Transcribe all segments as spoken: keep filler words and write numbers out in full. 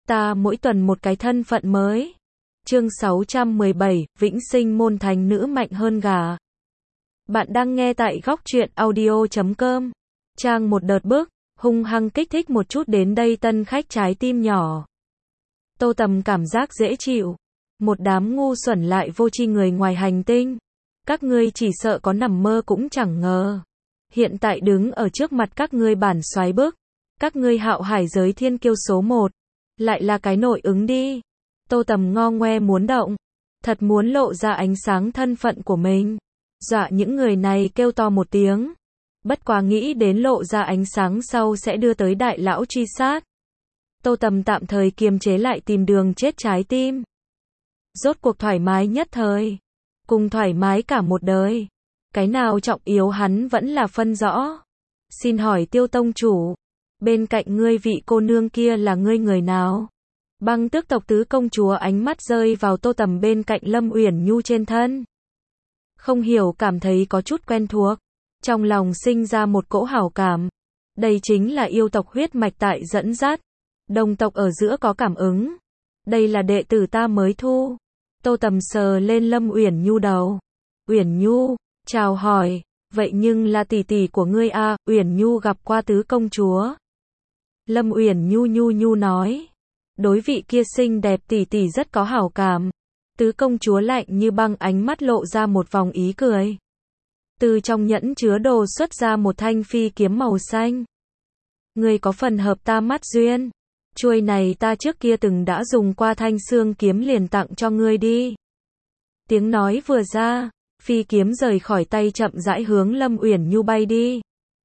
Ta mỗi tuần một cái thân phận mới. Chương sáu trăm mười bảy, Vĩnh sinh môn thành nữ mạnh hơn gà. Bạn đang nghe tại góc truyện audio chấm com. Trang một đợt bước, hung hăng kích thích một chút đến đây tân khách trái tim nhỏ. Tô Tầm cảm giác dễ chịu. Một đám ngu xuẩn lại vô tri người ngoài hành tinh. Các ngươi chỉ sợ có nằm mơ cũng chẳng ngờ. Hiện tại đứng ở trước mặt các ngươi bản soái bước. Các ngươi hạo hải giới thiên kiêu số một. Lại là cái nội ứng đi. Tô Tầm ngo ngoe muốn động. Thật muốn lộ ra ánh sáng thân phận của mình. Dọa những người này kêu to một tiếng. Bất quá nghĩ đến lộ ra ánh sáng sau sẽ đưa tới đại lão truy sát. Tô Tầm tạm thời kiềm chế lại tìm đường chết trái tim. Rốt cuộc thoải mái nhất thời. Cùng thoải mái cả một đời. Cái nào trọng yếu hắn vẫn là phân rõ. Xin hỏi Tiêu tông chủ. Bên cạnh ngươi vị cô nương kia là ngươi người nào? Băng Tước tộc tứ công chúa ánh mắt rơi vào Tô Tầm bên cạnh Lâm Uyển Nhu trên thân. Không hiểu cảm thấy có chút quen thuộc. Trong lòng sinh ra một cỗ hảo cảm. Đây chính là yêu tộc huyết mạch tại dẫn dắt. Đồng tộc ở giữa có cảm ứng. Đây là đệ tử ta mới thu. Tô Tầm sờ lên Lâm Uyển Nhu đầu. Uyển Nhu, chào hỏi. Vậy nhưng là tỷ tỷ của ngươi a? Uyển Nhu gặp qua tứ công chúa. Lâm Uyển Nhu nhu nhu nói. Đối vị kia xinh đẹp tỷ tỷ rất có hảo cảm. Tứ công chúa lạnh như băng ánh mắt lộ ra một vòng ý cười. Từ trong nhẫn chứa đồ xuất ra một thanh phi kiếm màu xanh. Ngươi có phần hợp ta mắt duyên. Chuôi này ta trước kia từng đã dùng qua thanh xương kiếm liền tặng cho ngươi đi. Tiếng nói vừa ra, phi kiếm rời khỏi tay chậm rãi hướng Lâm Uyển Nhu bay đi.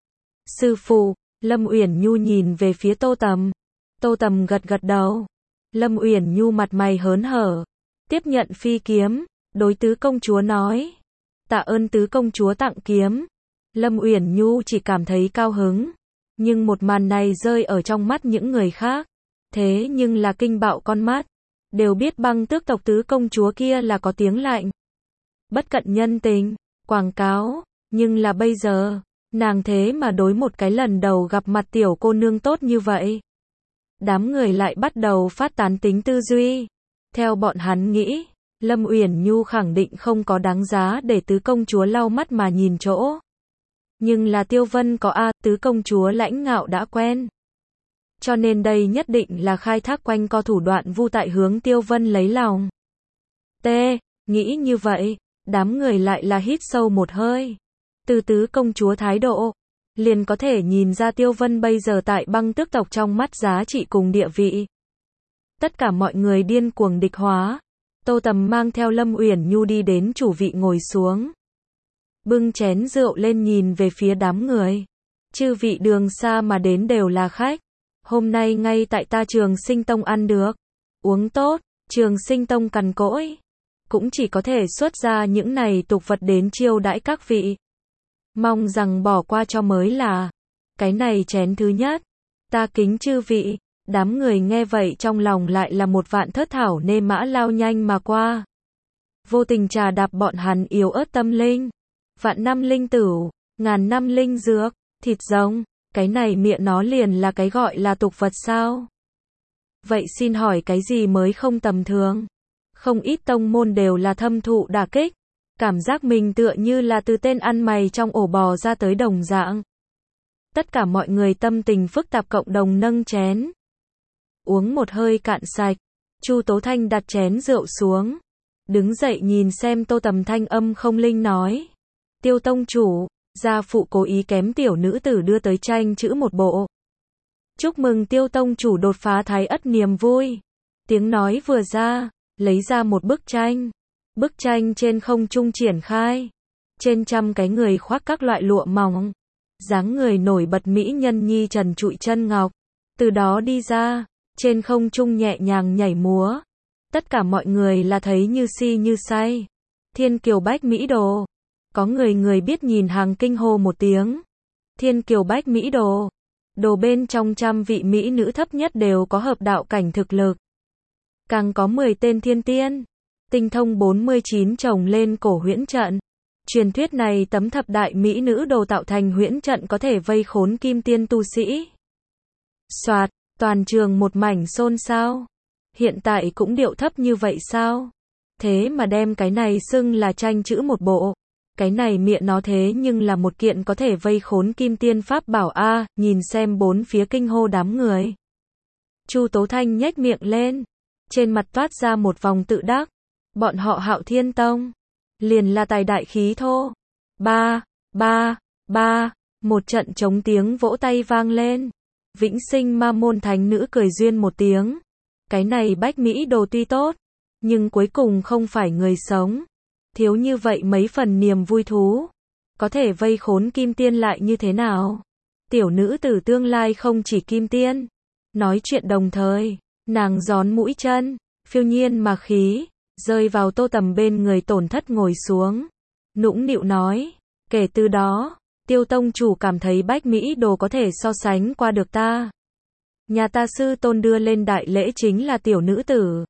Sư phụ, Lâm Uyển Nhu nhìn về phía Tô Tầm. Tô Tầm gật gật đầu. Lâm Uyển Nhu mặt mày hớn hở. Tiếp nhận phi kiếm, đối tứ công chúa nói. Tạ ơn tứ công chúa tặng kiếm. Lâm Uyển Nhu chỉ cảm thấy cao hứng. Nhưng một màn này rơi ở trong mắt những người khác. Thế nhưng là kinh bạo con mắt. Đều biết Băng Tước tộc tứ công chúa kia là có tiếng lạnh. Bất cận nhân tình, quảng cáo. Nhưng là bây giờ, nàng thế mà đối một cái lần đầu gặp mặt tiểu cô nương tốt như vậy. Đám người lại bắt đầu phát tán tính tư duy. Theo bọn hắn nghĩ, Lâm Uyển Nhu khẳng định không có đáng giá để tứ công chúa lau mắt mà nhìn chỗ. Nhưng là Tiêu Vân có a, tứ công chúa lãnh ngạo đã quen. Cho nên đây nhất định là khai thác quanh co thủ đoạn vu tại hướng Tiêu Vân lấy lòng. T, nghĩ như vậy, đám người lại là hít sâu một hơi. Từ tứ công chúa thái độ, liền có thể nhìn ra Tiêu Vân bây giờ tại Băng Tước tộc trong mắt giá trị cùng địa vị. Tất cả mọi người điên cuồng địch hóa. Tô Tầm mang theo Lâm Uyển Nhu đi đến chủ vị ngồi xuống. Bưng chén rượu lên nhìn về phía đám người. Chư vị đường xa mà đến đều là khách. Hôm nay ngay tại ta Trường Sinh Tông ăn được. Uống tốt, Trường Sinh Tông cằn cỗi. Cũng chỉ có thể xuất ra những này tục vật đến chiêu đãi các vị. Mong rằng bỏ qua cho mới là. Cái này chén thứ nhất. Ta kính chư vị. Đám người nghe vậy trong lòng lại là một vạn thất thảo nê mã lao nhanh mà qua. Vô tình trà đạp bọn hắn yếu ớt tâm linh. Vạn năm linh tửu, ngàn năm linh dược, thịt rồng. Cái này miệng nó liền là cái gọi là tục vật sao? Vậy xin hỏi cái gì mới không tầm thường? Không ít tông môn đều là thâm thụ đả kích. Cảm giác mình tựa như là từ tên ăn mày trong ổ bò ra tới đồng dạng. Tất cả mọi người tâm tình phức tạp cộng đồng nâng chén. Uống một hơi cạn sạch. Chu Tố Thanh đặt chén rượu xuống. Đứng dậy nhìn xem Tô Tầm thanh âm không linh nói. Tiêu tông chủ, gia phụ cố ý kém tiểu nữ tử đưa tới tranh chữ một bộ. Chúc mừng Tiêu tông chủ đột phá thái ất niềm vui. Tiếng nói vừa ra, lấy ra một bức tranh. Bức tranh trên không trung triển khai. Trên trăm cái người khoác các loại lụa mỏng. Dáng người nổi bật mỹ nhân nhi trần trụi chân ngọc. Từ đó đi ra, trên không trung nhẹ nhàng nhảy múa. Tất cả mọi người là thấy như si như say. Thiên kiều bách mỹ đồ. Có người người biết nhìn hàng kinh hô một tiếng. Thiên kiều bách mỹ đồ. Đồ bên trong trăm vị mỹ nữ thấp nhất đều có hợp đạo cảnh thực lực. Càng có mười tên thiên tiên. Tinh thông bốn mươi chín chồng lên cổ huyễn trận. Truyền thuyết này tấm thập đại mỹ nữ đồ tạo thành huyễn trận có thể vây khốn kim tiên tu sĩ. Soạt, toàn trường một mảnh xôn xao. hiện tại cũng điệu thấp như vậy sao? Thế mà đem cái này xưng là tranh chữ một bộ. Cái này miệng nó thế nhưng là một kiện có thể vây khốn kim tiên pháp bảo a, nhìn xem bốn phía kinh hô đám người. Chu Tố Thanh nhếch miệng lên, trên mặt toát ra một vòng tự đắc. Bọn họ Hạo Thiên Tông, liền là tài đại khí thô. Ba, ba, ba, một trận trống tiếng vỗ tay vang lên. Vĩnh Sinh Ma Môn thánh nữ cười duyên một tiếng. Cái này bách mỹ đồ tuy tốt, nhưng cuối cùng không phải người sống. Thiếu như vậy mấy phần niềm vui thú. Có thể vây khốn kim tiên lại như thế nào? Tiểu nữ tử tương lai không chỉ kim tiên. Nói chuyện đồng thời, nàng gión mũi chân, phiêu nhiên mà khí, rơi vào Tô Tầm bên người Tổn Thất ngồi xuống. Nũng nịu nói, kể từ đó, Tiêu tông chủ cảm thấy bách mỹ đồ có thể so sánh qua được ta. Nhà ta sư tôn đưa lên đại lễ chính là tiểu nữ tử.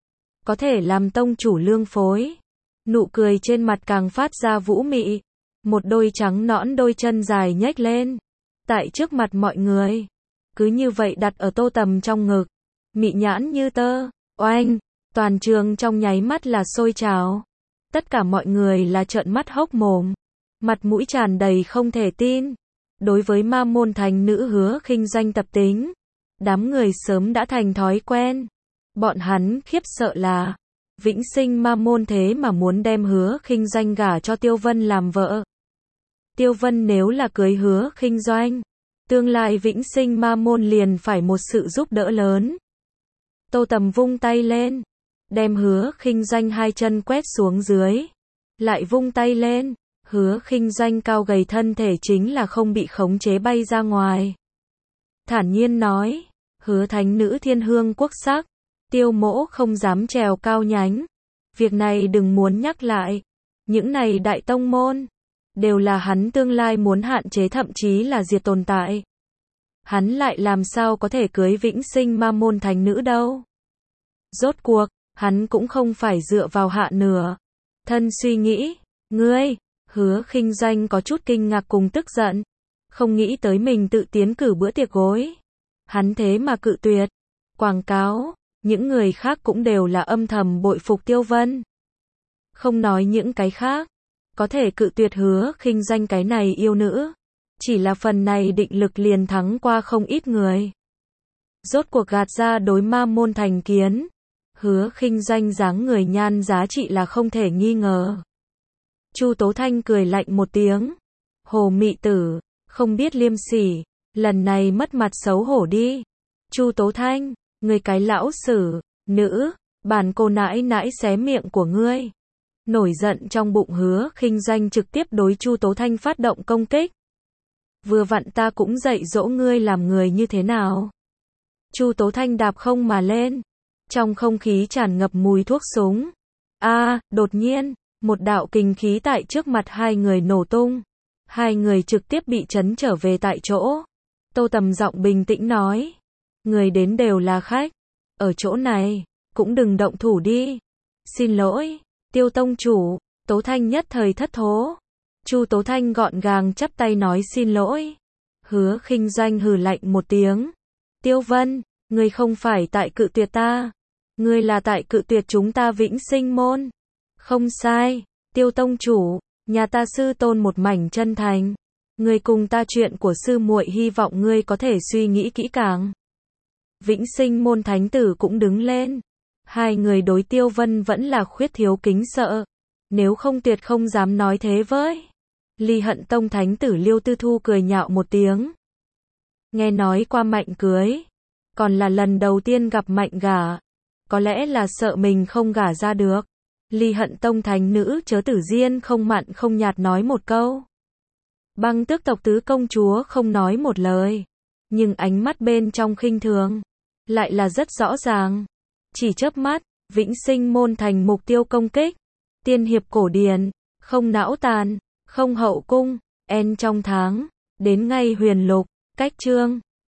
Có thể làm tông chủ lương phối. Nụ cười trên mặt càng phát ra vũ mị. Một đôi trắng nõn đôi chân dài nhếch lên. Tại trước mặt mọi người. Cứ như vậy đặt ở Tô Tầm trong ngực. Mị nhãn như tơ. Oanh. Toàn trường trong nháy mắt là sôi trào. Tất cả mọi người là trợn mắt hốc mồm. Mặt mũi tràn đầy không thể tin. Đối với Ma Môn thánh nữ Hứa Khinh Doanh tập tính, đám người sớm đã thành thói quen. Bọn hắn khiếp sợ là Vĩnh Sinh Ma Môn thế mà muốn đem Hứa Khinh Doanh gả cho Tiêu Vân làm vợ. Tiêu Vân nếu là cưới Hứa Khinh Doanh, tương lai Vĩnh Sinh Ma Môn liền phải một sự giúp đỡ lớn. Tô Tầm vung tay lên, đem Hứa Khinh Doanh hai chân quét xuống dưới, lại vung tay lên, Hứa Khinh Doanh cao gầy thân thể chính là không bị khống chế bay ra ngoài. Thản nhiên nói, Hứa thánh nữ thiên hương quốc sắc, Tiêu mỗ không dám trèo cao nhánh. Việc này đừng muốn nhắc lại. Những này đại tông môn, đều là hắn tương lai muốn hạn chế thậm chí là diệt tồn tại. Hắn lại làm sao có thể cưới Vĩnh Sinh Ma Môn thánh nữ đâu. Rốt cuộc, hắn cũng không phải dựa vào hạ nửa. Thân suy nghĩ, ngươi, Hứa Khinh Doanh có chút kinh ngạc cùng tức giận. Không nghĩ tới mình tự tiến cử bữa tiệc gối. Hắn thế mà cự tuyệt. Quảng cáo, những người khác cũng đều là âm thầm bội phục Tiêu Vân. Không nói những cái khác, có thể cự tuyệt Hứa Khinh Doanh cái này yêu nữ. Chỉ là phần này định lực liền thắng qua không ít người. Rốt cuộc gạt ra đối Ma Môn thành kiến. Hứa Khinh Doanh dáng người nhan giá trị là không thể nghi ngờ. Chu Tố Thanh cười lạnh một tiếng. Hồ mị tử, không biết liêm sỉ, lần này mất mặt xấu hổ đi. Chu Tố Thanh, người cái lão sử, nữ, bản cô nãi nãi xé miệng của ngươi. Nổi giận trong bụng Hứa Khinh Doanh trực tiếp đối Chu Tố Thanh phát động công kích. Vừa vặn ta cũng dạy dỗ ngươi làm người như thế nào. Chu Tố Thanh đạp không mà lên. Trong không khí tràn ngập mùi thuốc súng. A, à, đột nhiên, một đạo kình khí tại trước mặt hai người nổ tung. Hai người trực tiếp bị chấn trở về tại chỗ. Tô Tầm giọng bình tĩnh nói. Người đến đều là khách. Ở chỗ này, cũng đừng động thủ đi. Xin lỗi, Tiêu tông chủ. Tố Thanh nhất thời thất thố. Chu Tố Thanh gọn gàng chắp tay nói xin lỗi. Hứa Khinh Doanh hừ lạnh một tiếng. Tiêu Vân, ngươi không phải tại cự tuyệt ta. Ngươi là tại cự tuyệt chúng ta Vĩnh Sinh môn. Không sai, Tiêu tông chủ, nhà ta sư tôn một mảnh chân thành. Ngươi cùng ta chuyện của sư muội hy vọng ngươi có thể suy nghĩ kỹ càng. Vĩnh Sinh môn thánh tử cũng đứng lên. Hai người đối Tiêu Vân vẫn là khuyết thiếu kính sợ. Nếu không tuyệt không dám nói thế với. Ly Hận Tông thánh tử Liêu Tư Thu cười nhạo một tiếng. Nghe nói qua Mạnh cưới. Còn là lần đầu tiên gặp Mạnh gả. Có lẽ là sợ mình không gả ra được. Ly Hận Tông thánh nữ Chớ Tử Diên không mặn không nhạt nói một câu. Băng Tước tộc tứ công chúa không nói một lời. Nhưng ánh mắt bên trong khinh thường. Lại là rất rõ ràng. Chỉ chớp mắt, Vĩnh Sinh môn thành mục tiêu công kích. Tiên hiệp cổ điển, không não tàn, không hậu cung, en trong tháng, đến ngay huyền lục, cách chương.